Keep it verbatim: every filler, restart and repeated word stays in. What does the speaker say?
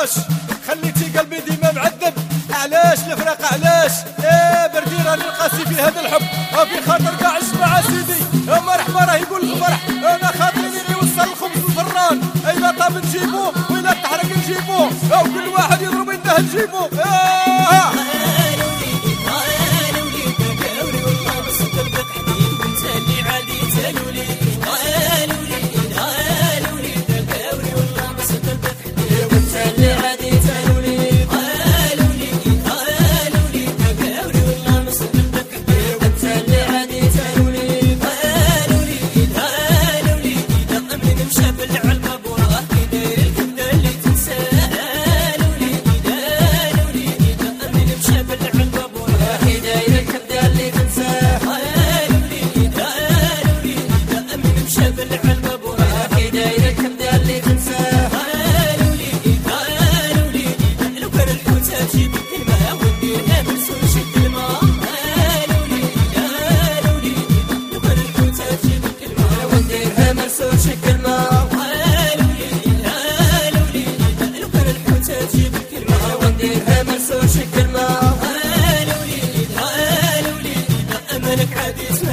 علاش خليتي قلبي ديما معذب؟ علاش الفراق علاش؟ ايه بردي راني القاسي في هذا الحب وفي خاطر كاع الجماعة سيدي مرحبا راه يقول الفرح انا خاطري اللي يوصل الخبز الفران ايلا طاب نجيبو وإلا تحرق نجيبو وكل واحد يضرب يده نجيبو حديث